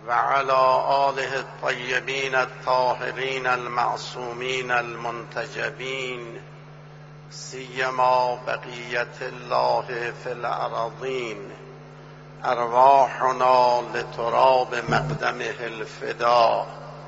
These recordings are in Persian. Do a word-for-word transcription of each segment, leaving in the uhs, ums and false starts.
وعلى آله الطيبين الطاهرين المعصومين المنتجبين سيما بقية الله في الأراضين أرواحنا لتراب مقدمه الفداء.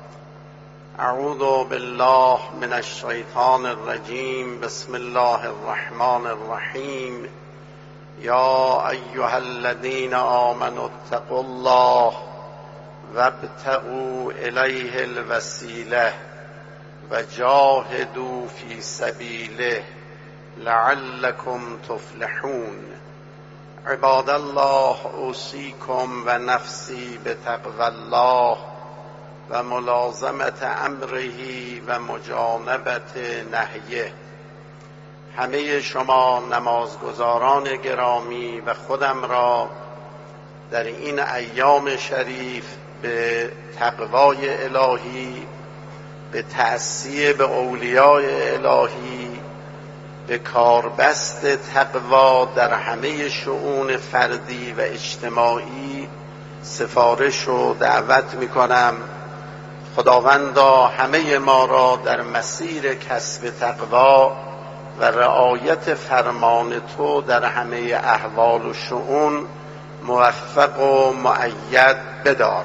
أعوذ بالله من الشيطان الرجيم. بسم الله الرحمن الرحيم. يا أيها الذين آمنوا اتقوا الله وابتغوا إليه الوسيلة وجاهدوا في سبيله لعلكم تفلحون. عباد الله، اوصیکم و نفسی بتقوى الله و ملازمت امره و مجانبت نهیه. همه شما نمازگزاران گرامی و خودم را در این ایام شریف به تقوای الهی، به تأسیه به اولیاء الهی، به کاربست تقوا در همه شؤون فردی و اجتماعی سفارش و دعوت می کنم. خداوندا همه ما را در مسیر کسب تقوا و رعایت فرمان تو در همه احوال و شؤون موفق و مؤید بدار.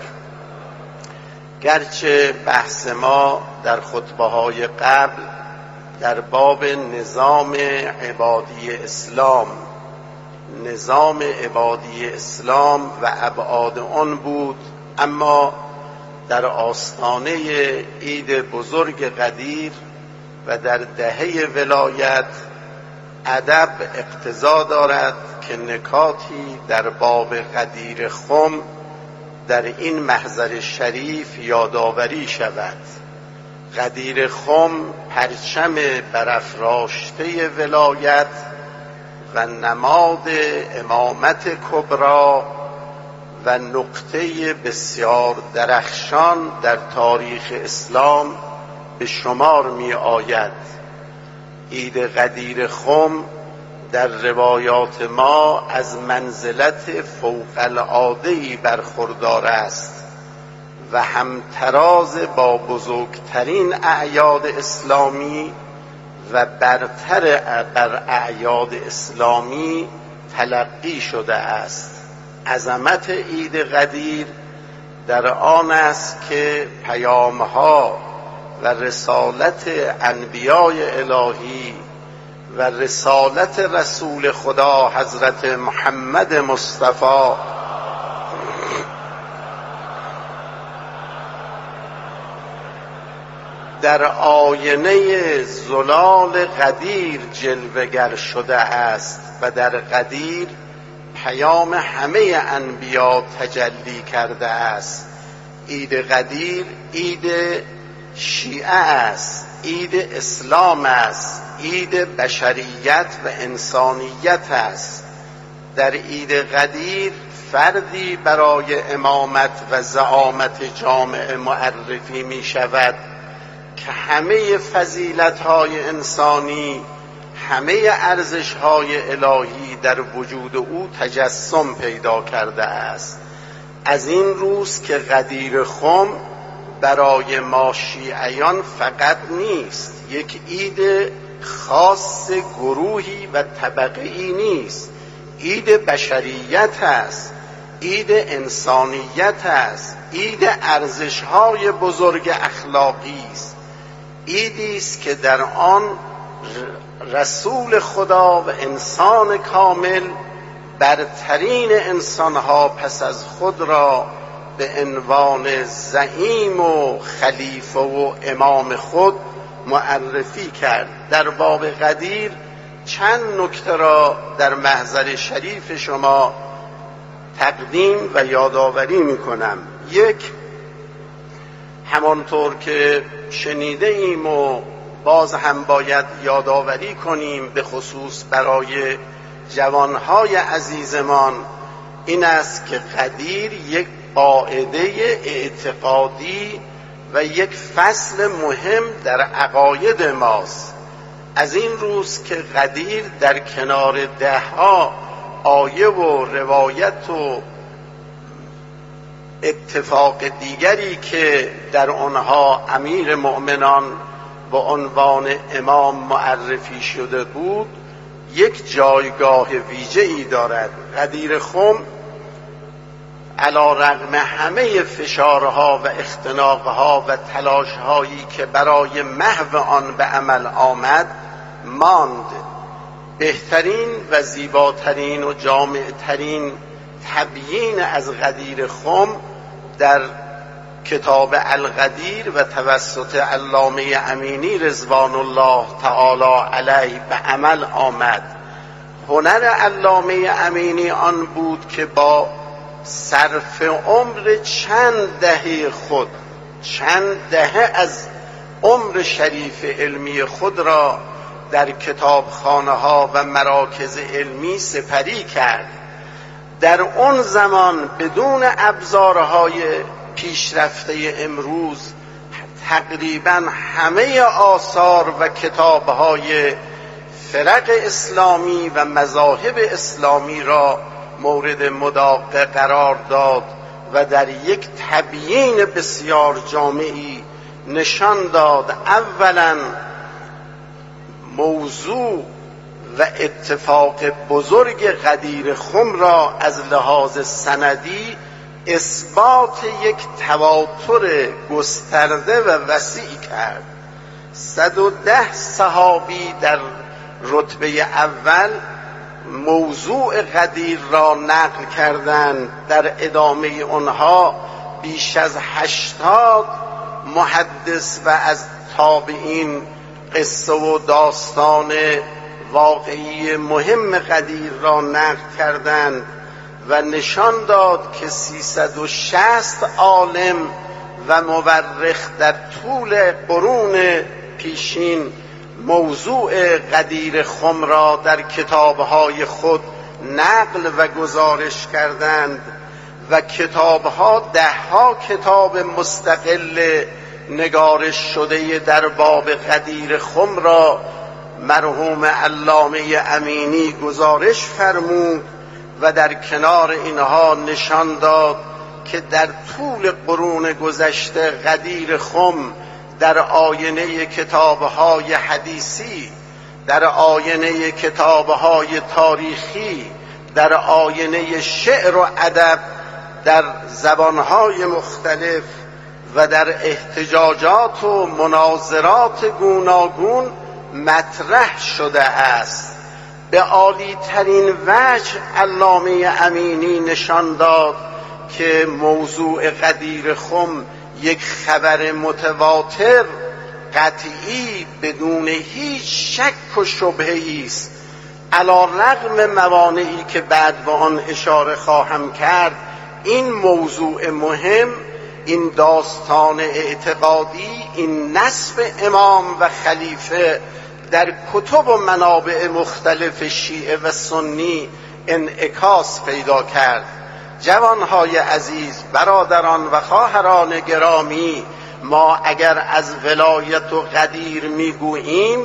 گرچه بحث ما در خطبه‌های قبل در باب نظام عبادی اسلام نظام عبادی اسلام و ابعاد آن بود، اما در آستانه عید بزرگ قدیر و در دهه ولایت ادب اقتضا دارد که نکاتی در باب قدیر خم در این محضر شریف یادآوری شود. قدیر خم پرچم برافراشته ولایت و نماد امامت کبری و نقطه بسیار درخشان در تاریخ اسلام به شمار می آید. عید قدیر خم در روایات ما از منزلت فوق العاده‌ای برخوردار است و همتراز با بزرگترین اعیاد اسلامی و برتر بر اعیاد اسلامی تلقی شده است. عظمت عید قدیر در آن است که پیامها و رسالت انبیاء الهی و رسالت رسول خدا حضرت محمد مصطفی در آینه زلال قدیر جلوه‌گر شده است و در قدیر پیام همه انبیا تجلی کرده است. عید قدیر عید شیعه است، عید اسلام است، عید بشریت و انسانیت است. در عید قدیر فردی برای امامت و زعامت جامعه معرفی می شود که همه فضیلت‌های انسانی، همه ارزش‌های الهی در وجود او تجسم پیدا کرده است. از این روز که قدیر خم برای ما شیعیان فقط نیست، یک عید خاص گروهی و طبقه‌ای نیست، عید بشریت است، عید انسانیت است، عید ارزش‌های بزرگ اخلاقی است. عیدی است که در آن رسول خدا و انسان کامل برترین انسانها پس از خود را به عنوان زعیم و خلیفه و امام خود معرفی کرد. در باب قدیر چند نکته را در محضر شریف شما تقدیم و یادآوری می کنم. یک، همانطور که شنیده ایم و باز هم باید یادآوری کنیم به خصوص برای جوانهای عزیزمان، این است که قدیر یک قاعده اعتقادی و یک فصل مهم در عقاید ماست. از این روز که قدیر در کنار ده ها آیه و روایت و اتفاق دیگری که در آنها امیر مؤمنان به عنوان امام معرفی شده بود یک جایگاه ویژه‌ای دارد. غدیر خم علی رغم همه فشارها و اختناقها و تلاشهایی که برای محو آن به عمل آمد ماند. بهترین و زیباترین و جامعترین تبیین از غدیر خم در کتاب الغدیر و توسط علامه امینی رضوان الله تعالی علیه به عمل آمد. هنر علامه امینی آن بود که با صرف عمر چند دهه خود چند دهه از عمر شریف علمی خود را در کتابخانه ها و مراکز علمی سپری کرد. در اون زمان بدون ابزارهای پیشرفته امروز تقریبا همه آثار و کتابهای فرق اسلامی و مذاهب اسلامی را مورد مداقه قرار داد و در یک تبیین بسیار جامعی نشان داد. اولا موضوع و اتفاق بزرگ غدیر خم را از لحاظ سندی اثبات یک تواتر گسترده و وسیع کرد. صد و ده صحابی در رتبه اول موضوع غدیر را نقل کردند. در ادامه آنها بیش از هشتاد محدث و از تابعین قصه و داستان واقعی مهم غدیر را نقل کردند و نشان داد که سیصد و شصت عالم و مورخ در طول قرون پیشین موضوع غدیر خم را در کتابهای خود نقل و گزارش کردند و کتابها دهها کتاب مستقل نگارش شده در باب غدیر خم را مرحوم علامه امینی گزارش فرمود و در کنار اینها نشان داد که در طول قرون گذشته غدیر خم در آینه کتابهای حدیثی، در آینه کتابهای تاریخی، در آینه شعر و ادب در زبانهای مختلف و در احتجاجات و مناظرات گوناگون مطرح شده است. به عالی ترین وجه علامه امینی نشان داد که موضوع غدیر خم یک خبر متواتر قطعی بدون هیچ شک و شبهه‌ای است. علی رغم موانعی که بعد به آن اشاره خواهم کرد، این موضوع مهم، این داستان اعتقادی، این نسب امام و خلیفه در کتب و منابع مختلف شیعه و سنی انعکاس پیدا کرد. جوانهای عزیز، برادران و خواهران گرامی، ما اگر از ولایت و غدیر میگوییم،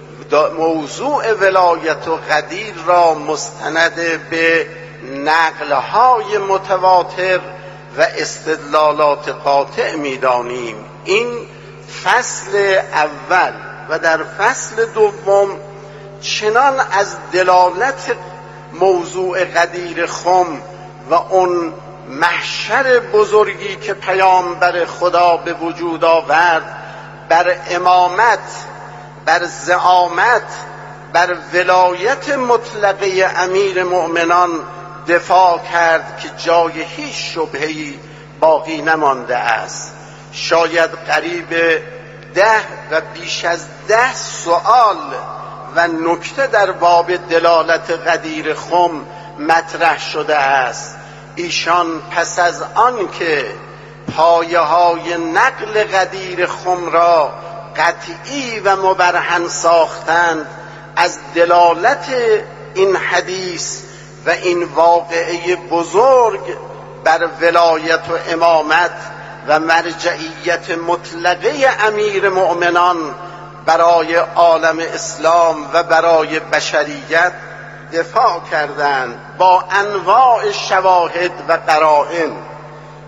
موضوع ولایت و غدیر را مستند به نقلهای متواتر و استدلالات قاطع میدانیم. این فصل اول و در فصل دوم چنان از دلالت موضوع غدیر خم و اون محشر بزرگی که پیامبر خدا به وجود آورد بر امامت، بر زعامت، بر ولایت مطلقه امیر مؤمنان دفاع کرد که جای هیچ شبهه‌ای باقی نمانده است. شاید قریب ده و بیش از ده سوال و نکته در باب دلالت غدیر خم مطرح شده است. ایشان پس از آن که پایه های نقل غدیر خم را قطعی و مبرهن ساختند، از دلالت این حدیث و این واقعه بزرگ بر ولایت و امامت و مرجعیت مطلقه امیر مؤمنان برای عالم اسلام و برای بشریت دفاع کردند با انواع شواهد و قرائن.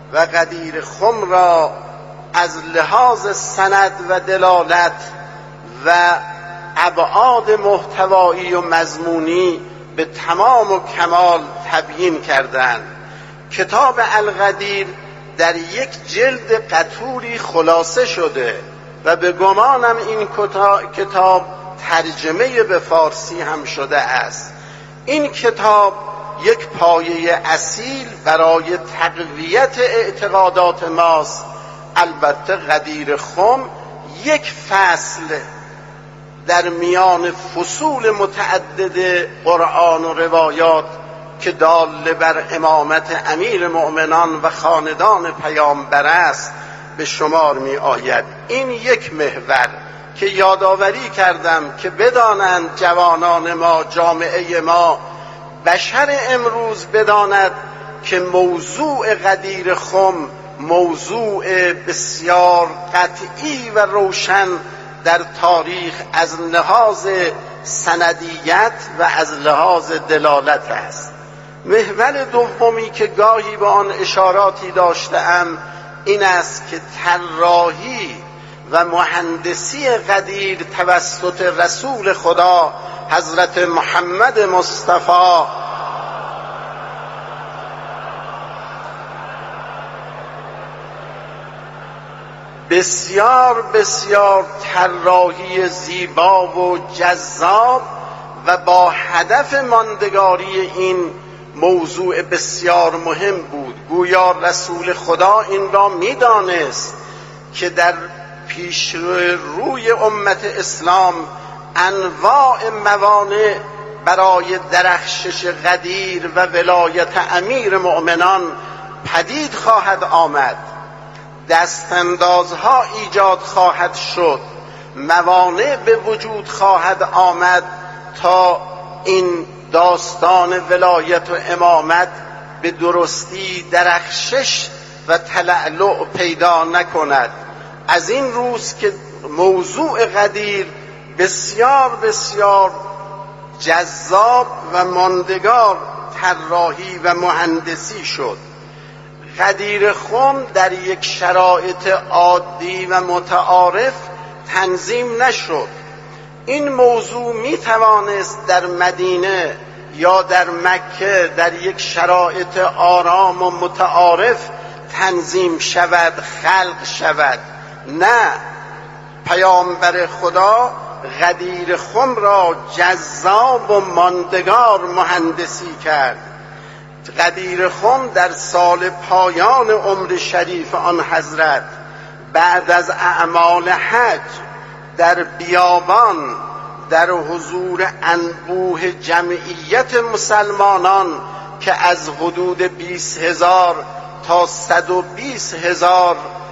و غدیر خم را از لحاظ سند و دلالت و ابعاد محتوایی و مضمونی به تمام و کمال تبیین کردند. کتاب الغدیر در یک جلد قطوری خلاصه شده و به گمانم این کتاب ترجمه به فارسی هم شده است. این کتاب یک پایه اصیل برای تقویت اعتقادات ماست. البته غدیر خم یک فصل در میان فصول متعدد قرآن و روایات که دال بر امامت امیر مؤمنان و خاندان پیامبر است به شمار می آید. این یک محور که یادآوری کردم که بدانند جوانان ما، جامعه ما، بشر امروز بداند که موضوع غدیر خم موضوع بسیار قطعی و روشن در تاریخ از لحاظ سندیت و از لحاظ دلالت است. محور دومی که گاهی به آن اشاراتی داشتم این است که طراحی و مهندسی غدیر توسط رسول خدا حضرت محمد مصطفی بسیار بسیار طراحی زیبا و جذاب و با هدف ماندگاری این موضوع بسیار مهم بود. گویا رسول خدا این را می‌دانست که در پیش روی امت اسلام انواع موانع برای درخشش غدیر و ولایت امیر مؤمنان پدید خواهد آمد، دستاندازها ایجاد خواهد شد، موانع به وجود خواهد آمد تا این داستان ولایت و امامت به درستی درخشش و تلألؤ پیدا نکند. از این روز که موضوع غدیر بسیار بسیار جذاب و ماندگار طراحی و مهندسی شد. غدیر خم در یک شرایط عادی و متعارف تنظیم نشد. این موضوع می توانست در مدینه یا در مکه در یک شرایط آرام و متعارف تنظیم شود، خلق شود. نه، پیامبر خدا غدیر خم را جذاب و ماندگار مهندسی کرد. غدیر خم در سال پایان عمر شریف آن حضرت بعد از اعمال حج در بیابان در حضور انبوه جمعیت مسلمانان که از حدود بیست هزار تا صد و بیست هزار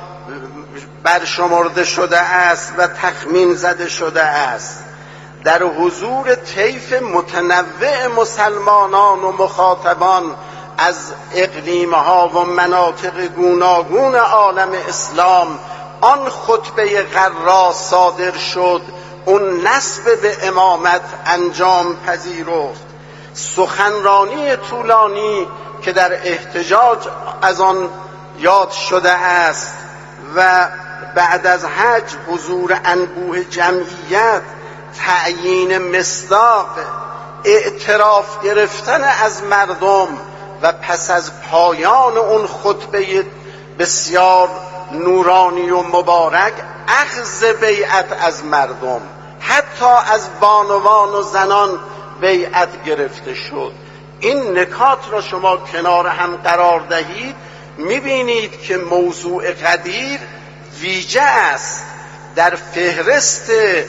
برشمرده شده است و تخمین زده شده است، در حضور طیف متنوع مسلمانان و مخاطبان از اقلیمها و مناطق گوناگون عالم اسلام آن خطبه غرا صادر شد، اون نسب به امامت انجام پذیرفت. سخنرانی طولانی که در احتجاج از آن یاد شده است و بعد از حج حضور انبوه جمعیت، تعیین مصداق، اعتراف گرفتن از مردم و پس از پایان اون خطبه بسیار نورانی و مبارک اخذ بیعت از مردم، حتی از بانوان و زنان بیعت گرفته شد. این نکات را شما کنار هم قرار دهید، میبینید که موضوع غدیر ویژه است در فهرست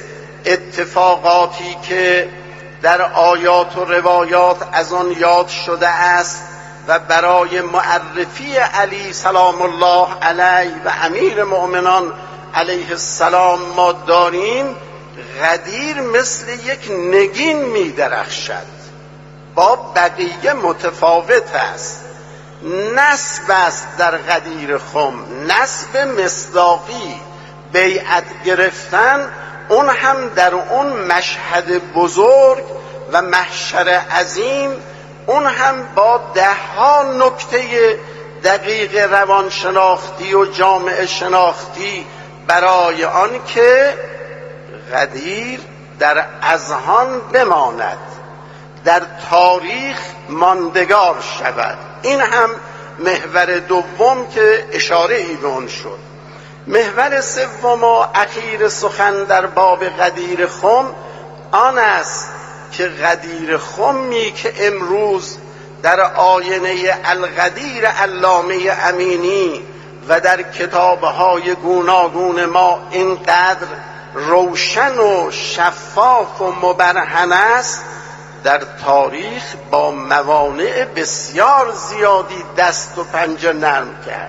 اتفاقاتی که در آیات و روایات از آن یاد شده است و برای معرفی علی سلام الله علیه و امیر مؤمنان علیه السلام ما داریم. غدیر مثل یک نگین می درخشد، با بقیه متفاوت است. نسب است در غدیر خم، نسب مصداقی، بیعت گرفتن، اون هم در اون مشهد بزرگ و محشر عظیم، اون هم با ده ها نکته دقیق روانشناختی و جامعه شناختی برای آن که غدیر در اذهان بماند، در تاریخ ماندگار شود. این هم محور دوم که اشاره ای به آن شد. محور سوم و اخیر سخن در باب غدیر خم آن است که غدیر خمی که امروز در آینه الغدیر علامه امینی و در کتابهای گوناگون ما اینقدر روشن و شفاف و مبرهن است، در تاریخ با موانع بسیار زیادی دست و پنجه نرم کرد.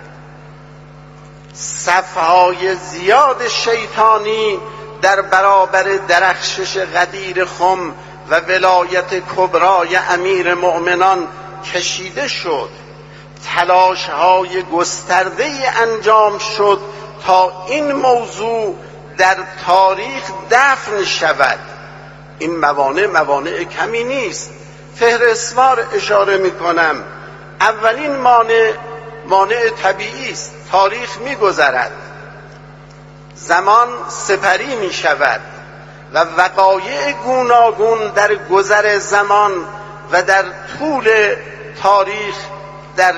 صفهای زیاد شیطانی در برابر درخشش غدیر خم و ولایت کبرای امیر مؤمنان کشیده شد. تلاش های گسترده انجام شد تا این موضوع در تاریخ دفن شود. این موانع موانع کمی نیست. فهرستوار اشاره می کنم. اولین مانع مانع طبیعی است. تاریخ می گذرد، زمان سپری می شود و وقایع گوناگون در گذر زمان و در طول تاریخ در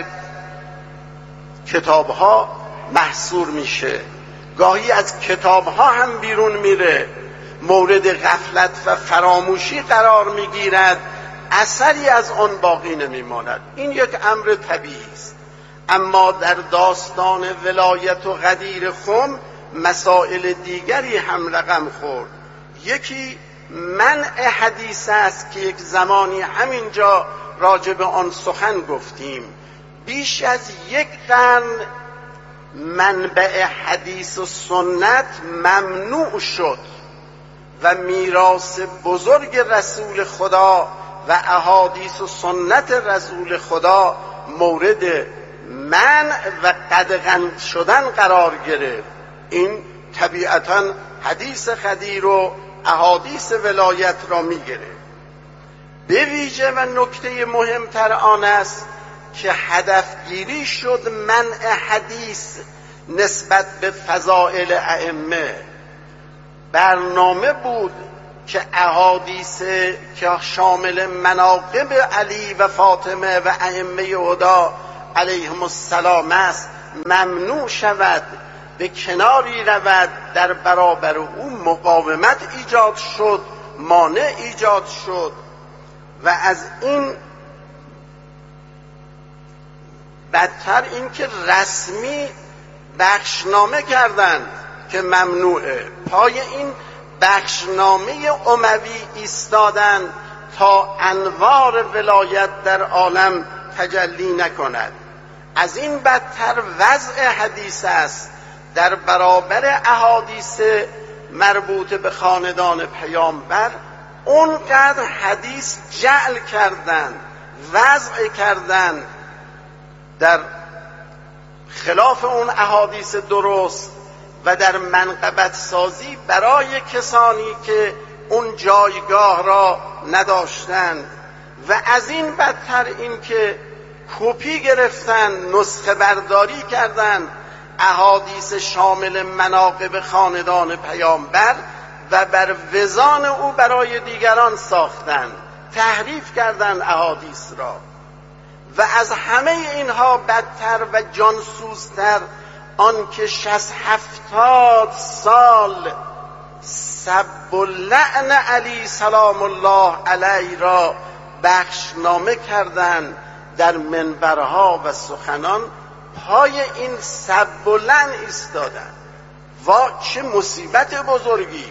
کتابها محصور میشه. گاهی از کتابها هم بیرون میره، مورد غفلت و فراموشی قرار میگیرد، اثری از آن باقی نمیماند. این یک امر طبیعی است. اما در داستان ولایت و غدیر خم مسائل دیگری هم رقم خورد. یکی منع حدیث است که یک زمانی همینجا راجع به آن سخن گفتیم. بیش از یک قرن منبع حدیث و سنت ممنوع شد و میراث بزرگ رسول خدا و احادیث و سنت رسول خدا مورد منع و قدغن شدن قرار گرفت. این طبیعتاً حدیث غدیر و احادیث ولایت را میگرفت. به ویژه و نکته مهمتر آن است که هدفگیری شد منع حدیث نسبت به فضائل ائمه. برنامه بود که احادیث که شامل مناقب علی و فاطمه و ائمه هدی علیهم السلام است ممنوع شود، به کناری رود. در برابر او مقاومت ایجاد شد، مانع ایجاد شد و از این بدتر این که رسمی بخشنامه کردند که ممنوعه. پای این بخشنامه اموی ایستادند تا انوار ولایت در عالم تجلی نکند. از این بدتر وضع حدیث است. در برابر احادیث مربوط به خاندان پیامبر اونقدر حدیث جعل کردند، وضع کردند در خلاف اون احادیث درست و در منقبت سازی برای کسانی که اون جایگاه را نداشتند. و از این بدتر این که کپی گرفتن، نسخه برداری کردند احادیث شامل مناقب خاندان پیامبر و بر وزان او برای دیگران ساختند، تحریف کردند احادیث را. و از همه اینها بدتر و جانسوزتر آن که شصت هفتاد سال سب و لعن علی سلام الله علیه را بخشنامه کردند در منبرها و سخنان، پای این سب و لعن ایستادند. وا چه مصیبت بزرگی!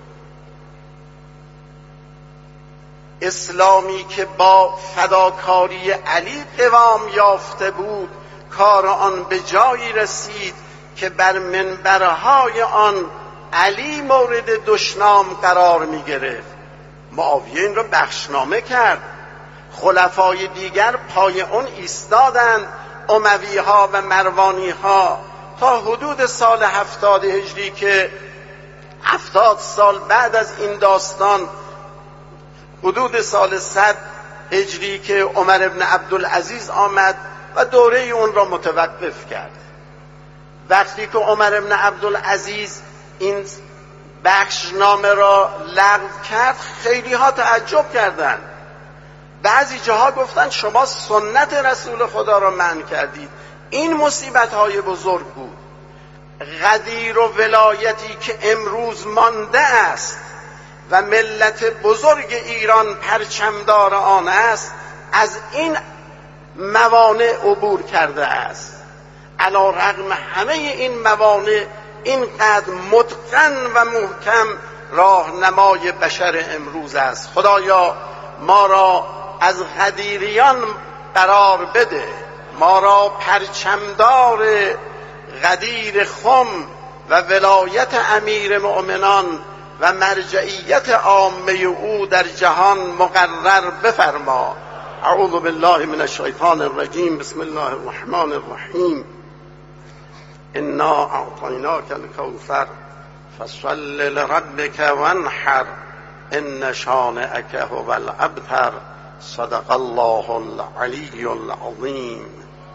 اسلامی که با فداکاری علی قوام یافته بود، کار آن به جایی رسید که بر منبرهای آن علی مورد دشنام قرار می گرفت. معاویه این را بخشنامه کرد، خلفای دیگر پای اون ایستادند، اموی ها و مروانی ها، تا حدود سال هفتاد هجری که هفتاد سال بعد از این داستان، حدود سال صد هجری که عمر ابن عبدالعزیز آمد و دوره اون را متوقف کرد. وقتی که عمر بن عبدالعزیز این بخشنامه را لغو کرد، خیلی ها تعجب کردند. بعضی جاها گفتند شما سنت رسول خدا را منع کردید. این مصیبت های بزرگ بود. غدیر و ولایتی که امروز مانده است و ملت بزرگ ایران پرچمدار آن است، از این موانع عبور کرده است. علی رغم همه این موانع اینقدر متقن و محکم راهنمای بشر امروز است. خدایا ما را از غدیریان قرار بده، ما را پرچمدار غدیر خم و ولایت امیر مؤمنان و مرجعیت عامه او در جهان مقرر بفرما. اعوذ بالله من الشیطان الرجیم. بسم الله الرحمن الرحیم. انا اعطیناک الکوثر فصل لربک وانحر ان شانئک هو الابتر. صدق الله العلی العظیم.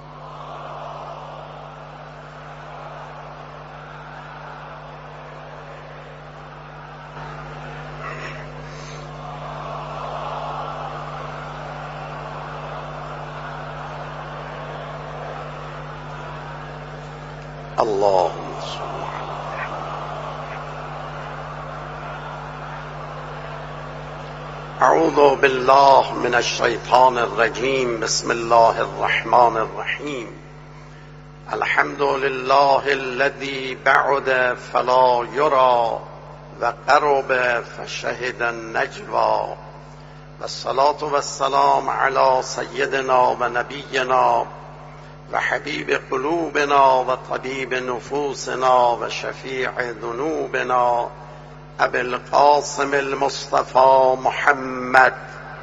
اللهم صل اعوذ بالله من الشیطان الرجیم. بسم الله الرحمن الرحیم. الحمد لله الذي بعد فلا يرى و قرب فشهد النجوى. والصلاة والسلام على سيدنا و نبینا و حبیب قلوبنا و طبیب نفوسنا و شفیع ذنوبنا ابی القاسم المصطفى محمد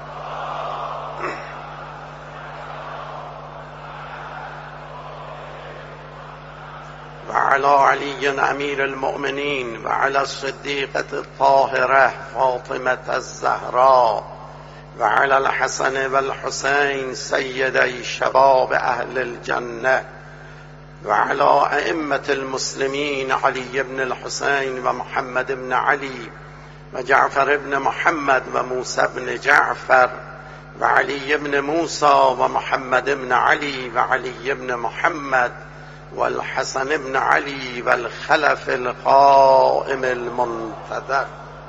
و علی علی امیر المؤمنین و علی الصدیقة الطاهرة فاطمة الزهراء و علی الحسن و الحسین سیدی شباب اهل الجنه و علی ائمة المسلمین علی بن الحسین و محمد بن علی و جعفر بن محمد و موسی بن جعفر و علی بن موسی و محمد بن علی و علی بن محمد و الحسن بن علی و الخلف القائم المنتظر.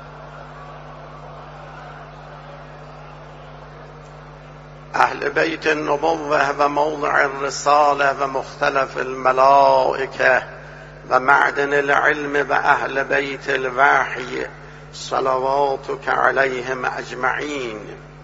اهل بیت النبوة و موضع الرسالة و مختلف الملائکه و معدن العلم و اهل بیت الوحی صلواتك علیهم اجمعین.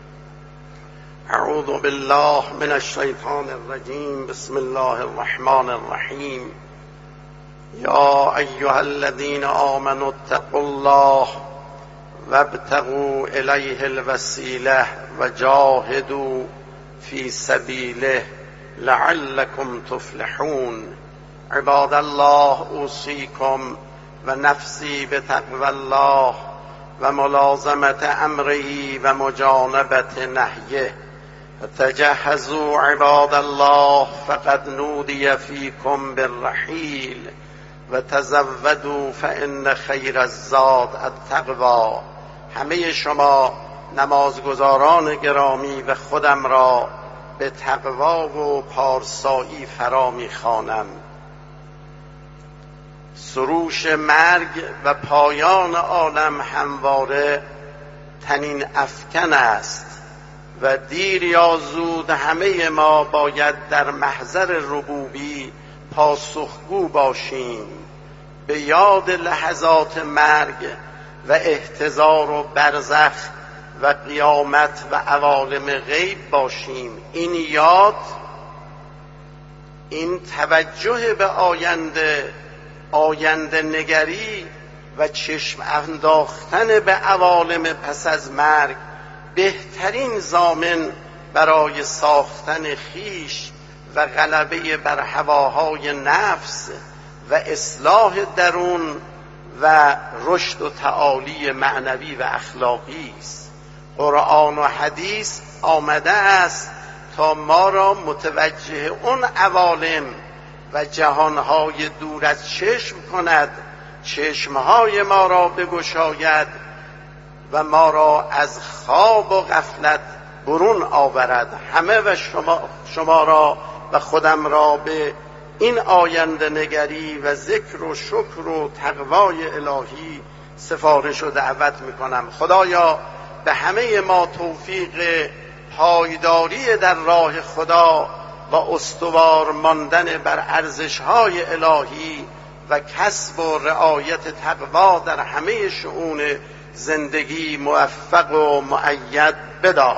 اعوذ بالله من الشیطان الرجیم. بسم الله الرحمن الرحیم. یا ایها الذین آمنوا اتقوا الله وابتغوا الیه الوسیله و جاهدوا فی سبیله لعلکم تفلحون. عباد الله اوصیکم و نفسی بتقوی الله و ملازمت امره و مجانبت نهیه. تجهزوا عباد الله فقد نودی فیکم بالرحیل و تزودوا فان خیر الزاد التقوی. همه شما نمازگزاران گرامی و خودم را به تقوا و پارسایی فرا می‌خوانم. سروش مرگ و پایان عالم همواره طنین افکن است و دیر یا زود همه ما باید در محضر ربوبی پاسخگو باشیم. به یاد لحظات مرگ و احتضار و برزخ و قیامت و عوالم غیب باشیم. این یاد، این توجه به آینده، آینده نگری و چشم انداختن به عوالم پس از مرگ بهترین ضامن برای ساختن خیش و غلبه بر هواهای نفس و اصلاح درون و رشد و تعالی معنوی و اخلاقی است. قرآن و حدیث آمده است تا ما را متوجه اون عوالم و جهانهای دور از چشم کند، چشمهای ما را بگشاید و ما را از خواب و غفلت برون آورد. همه و شما, شما را و خودم را به این آینده نگری و ذکر و شکر و تقوای الهی سفارش و دعوت میکنم. خدایا به همه ما توفیق پایداری در راه خدا و استوار ماندن بر ارزش‌های الهی و کسب و رعایت تقوا در همه شؤون زندگی موفق و مؤید بدار.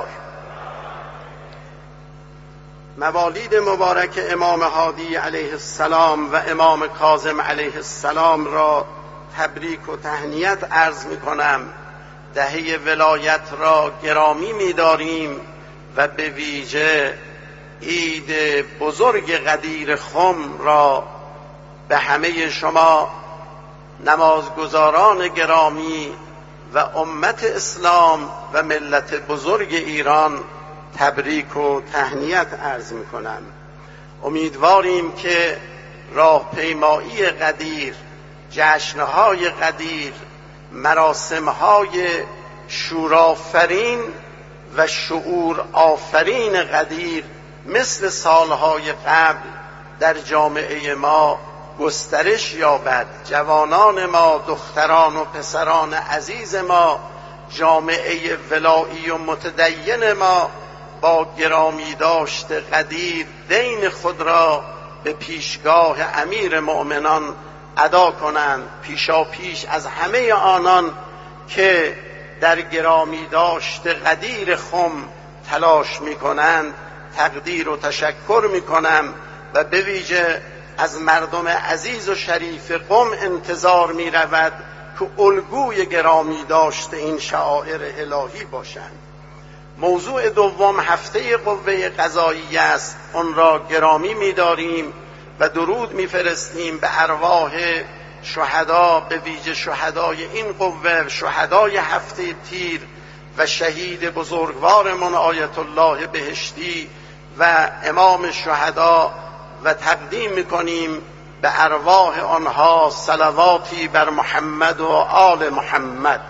موالید مبارک امام هادی علیه السلام و امام کاظم علیه السلام را تبریک و تهنیت عرض می کنم. دهه ولایت را گرامی می داریم و به ویژه عید بزرگ قدیر خم را به همه شما نمازگزاران گرامی و امت اسلام و ملت بزرگ ایران تبریک و تهنیت عرض می کنم. امیدواریم که راهپیمایی قدیر، جشنهای قدیر، مراسمهای شورآفرین و شعور آفرین قدیر مثل سالهای قبل در جامعه ما گسترش یابد. جوانان ما، دختران و پسران عزیز ما، جامعه ولایی و متدین ما با گرامی داشت قدیر دین خود را به پیشگاه امیر مؤمنان ادا کنند. پیشا پیش از همه آنان که در گرامی داشت قدیر خم تلاش می کنند تقدیر و تشکر می کنم و به ویژه از مردم عزیز و شریف قم انتظار می رود که الگوی گرامی داشت این شعائر الهی باشند. موضوع دوم هفته قوه قضاییه است. آن را گرامی می داریم و درود می فرستیم به ارواح شهدا، به ویژه شهدای این قوه، شهدای هفته تیر و شهید بزرگوارمون آیت الله بهشتی و امام شهدا و تقدیم میکنیم به ارواح آنها صلواتی بر محمد و آل محمد.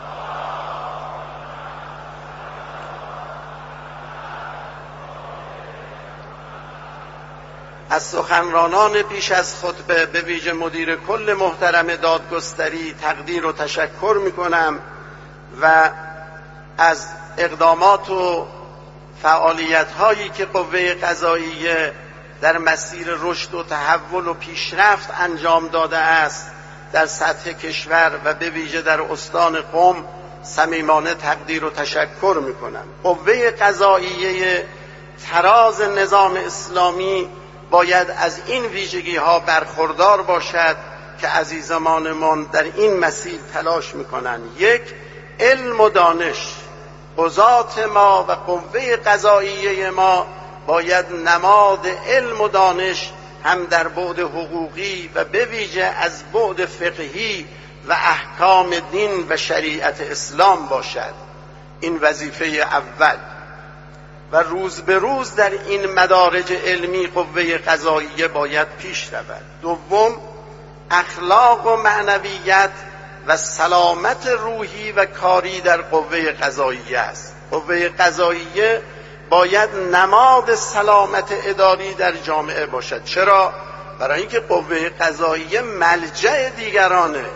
از سخنرانان پیش از خطبه به ویژه مدیر کل محترم دادگستری تقدیر و تشکر میکنم و از اقدامات و فعالیت هایی که قوه قضاییه در مسیر رشد و تحول و پیشرفت انجام داده است در سطح کشور و به ویژه در استان قم صمیمانه تقدیر و تشکر میکنم. قوه قضاییه تراز نظام اسلامی باید از این ویژگی ها برخوردار باشد که عزیزانمون در این مسیر تلاش میکنند. یک، علم و دانش. قضات ما و قوه قضاییه ما باید نماد علم و دانش هم در بعد حقوقی و به ویژه از بعد فقهی و احکام دین و شریعت اسلام باشد. این وظیفه اول و روز به روز در این مدارج علمی قوه قضاییه باید پیش رود. دوم، اخلاق و معنویت و سلامت روحی و کاری در قوه قضاییه است. قوه قضاییه باید نماد سلامت اداری در جامعه باشد. چرا؟ برای اینکه قوه قضاییه ملجأ دیگرانه،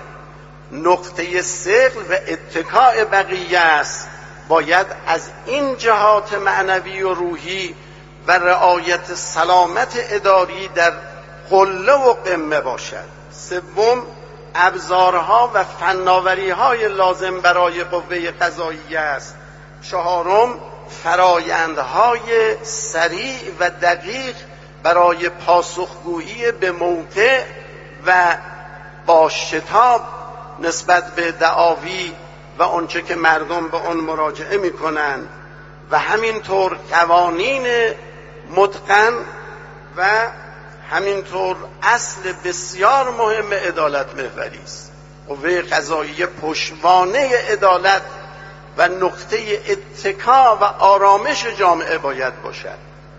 نقطه ثقل و اتکاء بقیه است. باید از این جهات معنوی و روحی و رعایت سلامت اداری در قله و قمه باشد. سوم، ابزارها و فناوری‌های لازم برای قوه قضاییه است. چهارم، فرایندهای سریع و دقیق برای پاسخگویی به موقع و با شتاب نسبت به دعاوی و آنچه که مردم به آن مراجعه می‌کنند و همینطور قوانین متقن و همینطور اصل بسیار مهم عدالت محوری است. قوه قضاییه پشتوانه عدالت و نقطه اتکا و آرامش جامعه باید باشد.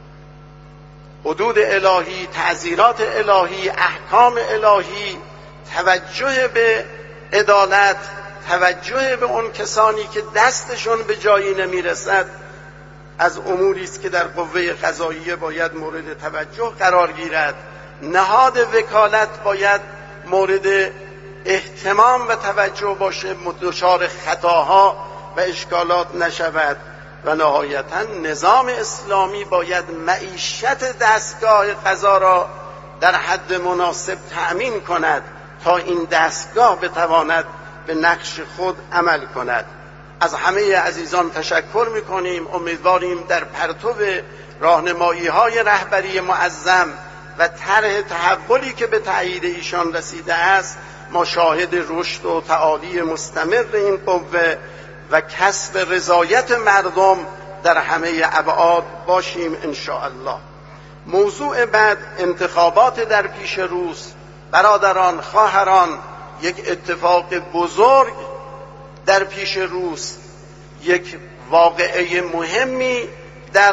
حدود الهی، تعزیرات الهی، احکام الهی، توجه به عدالت، توجه به اون کسانی که دستشون به جایی نمیرسد از اموری است که در قوه قضاییه باید مورد توجه قرار گیرد. نهاد وکالت باید مورد اهتمام و توجه باشه، دچار خطاها و اشکالات نشود. و نهایتا نظام اسلامی باید معیشت دستگاه قضا را در حد مناسب تأمین کند تا این دستگاه بتواند به نقش خود عمل کند. از همه عزیزان تشکر میکنیم. امیدواریم در پرتو راهنمایی های رهبری معظم و طرح تحولی که به تأیید ایشان رسیده است ما شاهد رشد و تعالی مستمر این قوه و کسب رضایت مردم در همه ابعاد باشیم ان شاء الله. موضوع بعد انتخابات در پیش روست. برادران، خواهران، یک اتفاق بزرگ در پیش روست، یک واقعه مهمی در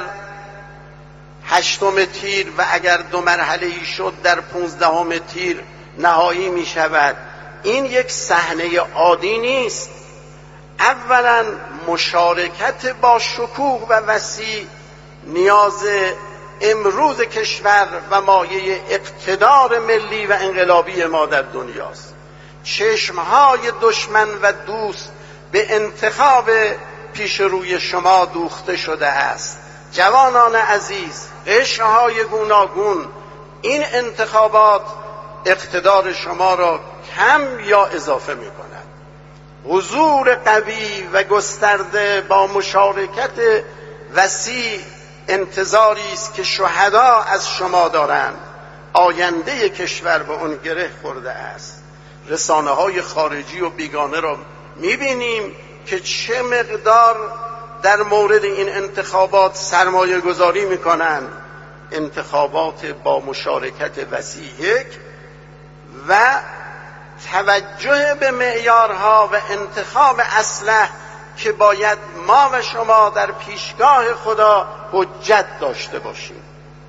هشتم تیر و اگر دو مرحله‌ای شد در پونزدهم تیر نهایی می شود. این یک صحنه عادی نیست. اولا مشارکت با شکوه و وسیع نیاز امروز کشور و مایه اقتدار ملی و انقلابی ما در دنیاست. چشمهای دشمن و دوست به انتخاب پیش روی شما دوخته شده است. جوانان عزیز، قشرهای گوناگون، این انتخابات اقتدار شما را کم یا اضافه می کند. حضور قوی و گسترده با مشارکت وسیع انتظاری است که شهدا از شما دارند. آینده کشور به اون گره خورده است. رسانه های خارجی و بیگانه را میبینیم که چه مقدار در مورد این انتخابات سرمایه گذاری میکنند. انتخابات با مشارکت وسیع و توجه به معیارها و انتخاب اصلح که باید ما و شما در پیشگاه خدا حجت داشته باشیم.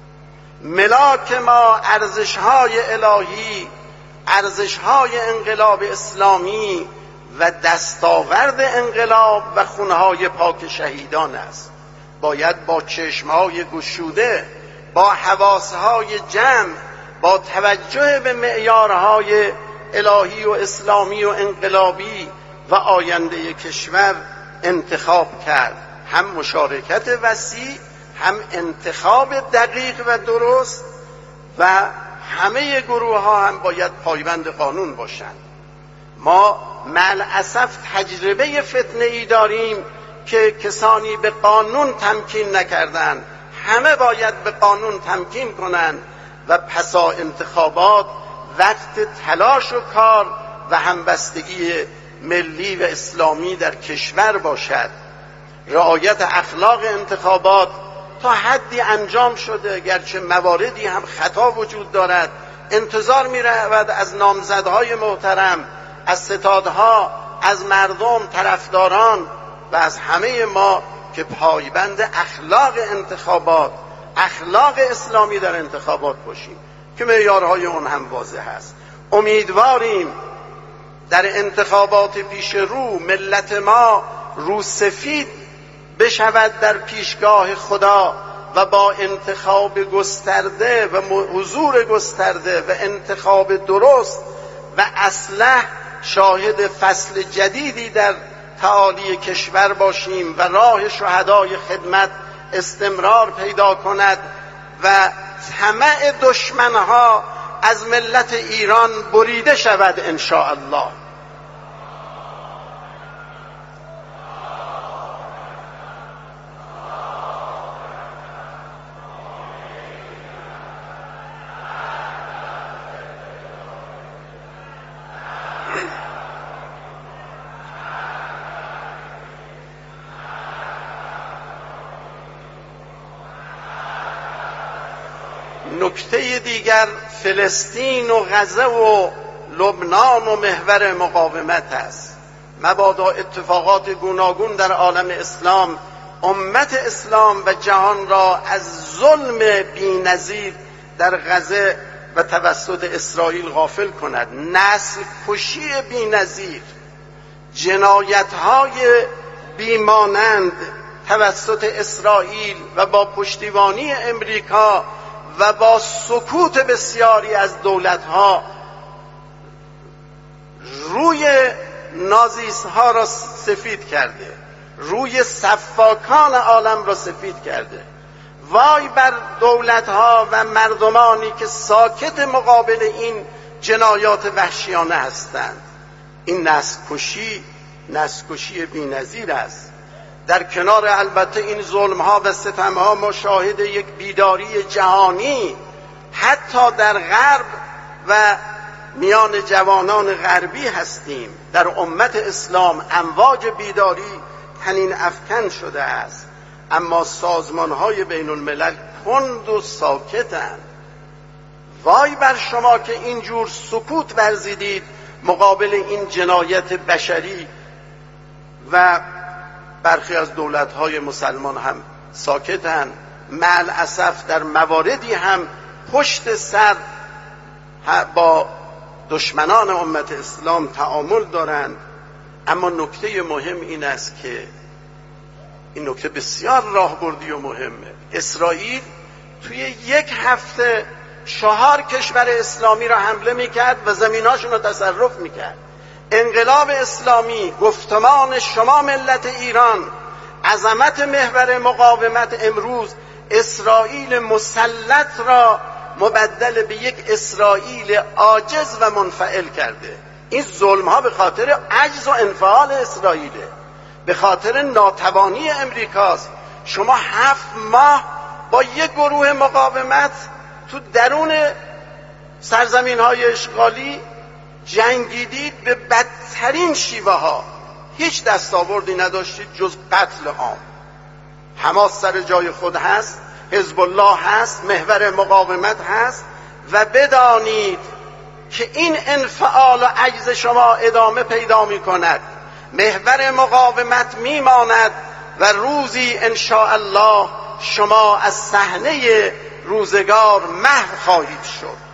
ملاک ما ارزش‌های الهی، ارزش‌های انقلاب اسلامی و دستاورد انقلاب و خونهای پاک شهیدان است. باید با چشمهای گشوده، با حواسهای جمع، با توجه به معیارهای الهی و اسلامی و انقلابی و آینده کشور انتخاب کرد. هم مشارکت وسیع، هم انتخاب دقیق و درست و همه گروه ها هم باید پایبند قانون باشند. ما ملعصف تجربه فتنه ای داریم که کسانی به قانون تمکین نکردند. همه باید به قانون تمکین کنند و پسا انتخابات وقت تلاش و کار و همبستگی ملی و اسلامی در کشور باشد. رعایت اخلاق انتخابات تا حدی انجام شده، گرچه مواردی هم خطا وجود دارد. انتظار می رود از نامزدهای محترم، از ستادها، از مردم، طرفداران و از همه ما که پایبند اخلاق انتخابات، اخلاق اسلامی در انتخابات باشیم که معیارهای اون هم واضح است. امیدواریم در انتخابات پیش رو ملت ما رو سفید بشود در پیشگاه خدا و با انتخاب گسترده و حضور گسترده و انتخاب درست و اصلح شاهد فصل جدیدی در تعالی کشور باشیم و راه شهدای خدمت استمرار پیدا کند و طمع دشمنها از ملت ایران بریده شود ان شاء الله. نکته دیگر فلسطین و غزه و لبنان و محور مقاومت است. مبادا اتفاقات گوناگون در عالم اسلام امت اسلام و جهان را از ظلم بی‌نظیر در غزه و توسط اسرائیل غافل کند. نسل کشی بی‌نظیر، جنایت‌های بیمانند توسط اسرائیل و با پشتیبانی امریکا و با سکوت بسیاری از دولت‌ها روی نازیست ها را سفید کرده، روی سفاکان عالم را سفید کرده. وای بر دولت ها و مردمانی که ساکت مقابل این جنایات وحشیانه هستند. این نسل کشی نسل کشی بی‌نظیر است. در کنار البته این ظلم ها و ستم ها ما شاهد یک بیداری جهانی حتی در غرب و میان جوانان غربی هستیم. در امت اسلام امواج بیداری تنین افکن شده است، اما سازمان های بین الملل کند و ساکتند. وای بر شما که اینجور سکوت ورزیدید مقابل این جنایت بشری و برخی از دولت های مسلمان هم ساکتند. مع الاسف در مواردی هم پشت سر با دشمنان امت اسلام تعامل دارند. اما نکته مهم این است که این نکته بسیار راهبردی و مهمه. اسرائیل توی یک هفته چهار کشور اسلامی را حمله میکرد و زمیناشون رو تصرف میکرد. انقلاب اسلامی، گفتمان شما ملت ایران، عظمت محور مقاومت امروز اسرائیل مسلط را مبدل به یک اسرائیل عاجز و منفعل کرده. این ظلم ها به خاطر عجز و انفعال اسرائیله، به خاطر ناتوانی امریکاست. شما هفت ماه با یک گروه مقاومت تو درون سرزمین های اشغالی جنگیدید به بدترین شیوه ها، هیچ دستاوردی نداشتید جز قتل عام. حماس سر جای خود هست، حزب الله هست، محور مقاومت هست و بدانید که این انفعال و عجز شما ادامه پیدا می کند. محور مقاومت می ماند و روزی ان شاء الله شما از صحنه روزگار محو خواهید شد.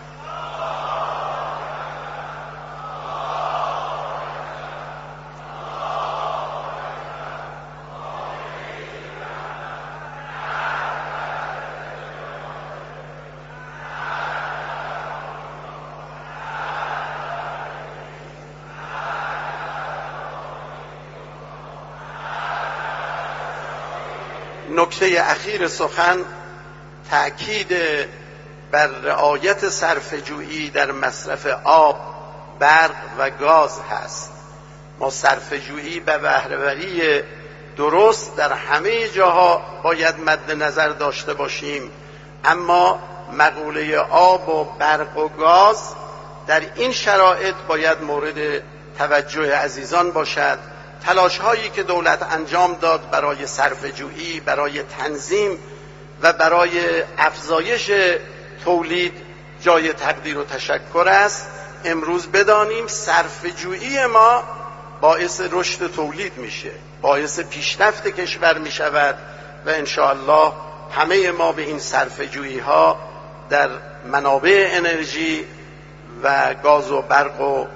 نکته اخیر سخن تأکید بر رعایت صرفه‌جویی در مصرف آب، برق و گاز هست. ما صرفه‌جویی و بهره‌وری درست در همه جاها باید مد نظر داشته باشیم، اما مقوله آب و برق و گاز در این شرایط باید مورد توجه عزیزان باشد. تلاش هایی که دولت انجام داد برای صرفه‌جویی، برای تنظیم و برای افزایش تولید جای تقدیر و تشکر است. امروز بدانیم صرفه‌جویی ما باعث رشد تولید میشه، باعث پیشرفت کشور میشود و انشاءالله همه ما به این صرفه‌جویی ها در منابع انرژی و گاز و برق و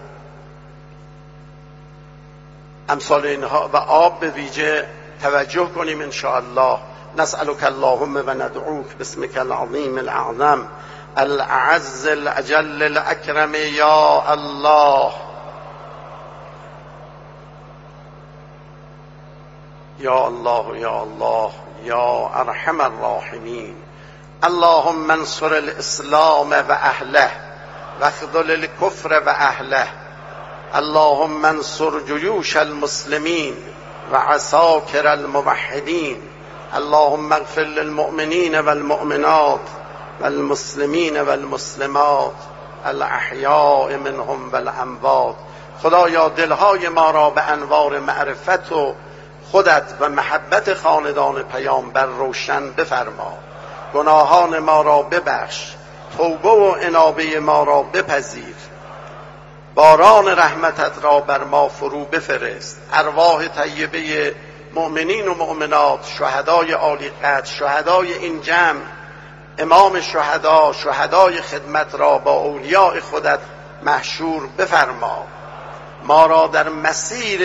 امثال اینها و آب به ویژه توجه کنیم ان شاء الله. نسألك اللهم و ندعوك باسمك العظیم الاعظم الاعز الاجل الاکرم یا الله یا الله یا الله یا ارحم الراحمین. اللهم انصر الاسلام و اهله واخذل الكفر و اهله. اللهم انصر جيوش المسلمين وعساكر الموحدين. اللهم اغفر للمؤمنين والمؤمنات والمسلمين والمسلمات الاحیاء منهم والاموات. خدایا دلهای ما را به انوار معرفت و خودت و محبت خاندان پیامبر روشن بفرما. گناهان ما را ببخش، توبه و انابه ما را بپذیر، باران رحمتت را بر ما فرو بفرست. ارواح طیبه مؤمنین و مؤمنات، شهدای عالی قدر، شهدای این جمع، امام شهدا، شهدای خدمت را با اولیاء خودت محشور بفرما. ما را در مسیر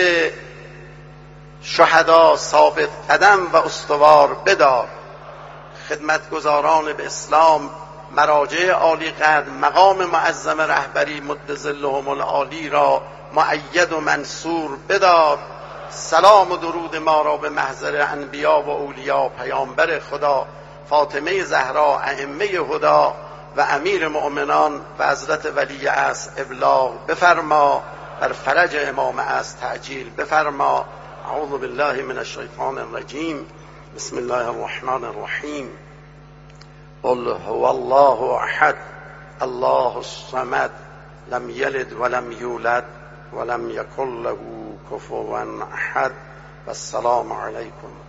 شهدا ثابت قدم و استوار بدار. خدمتگزاران به اسلام، مراجع عالی قدر، مقام معظم رهبری مد ظلهم العالی را مؤید و منصور بدار. سلام و درود ما را به محضر انبیا و اولیا، پیامبر خدا، فاطمه زهرا، ائمه هدا و امیر مؤمنان و حضرت ولی عصر ابلاغ بفرما. بر فرج امام عصر تعجیل بفرما. اعوذ بالله من الشیطان الرجیم. بسم الله الرحمن الرحیم. قل هو الله احد الله الصمد لم یلد ولم یولد ولم یکن له کفوا احد. و السلام علیکم.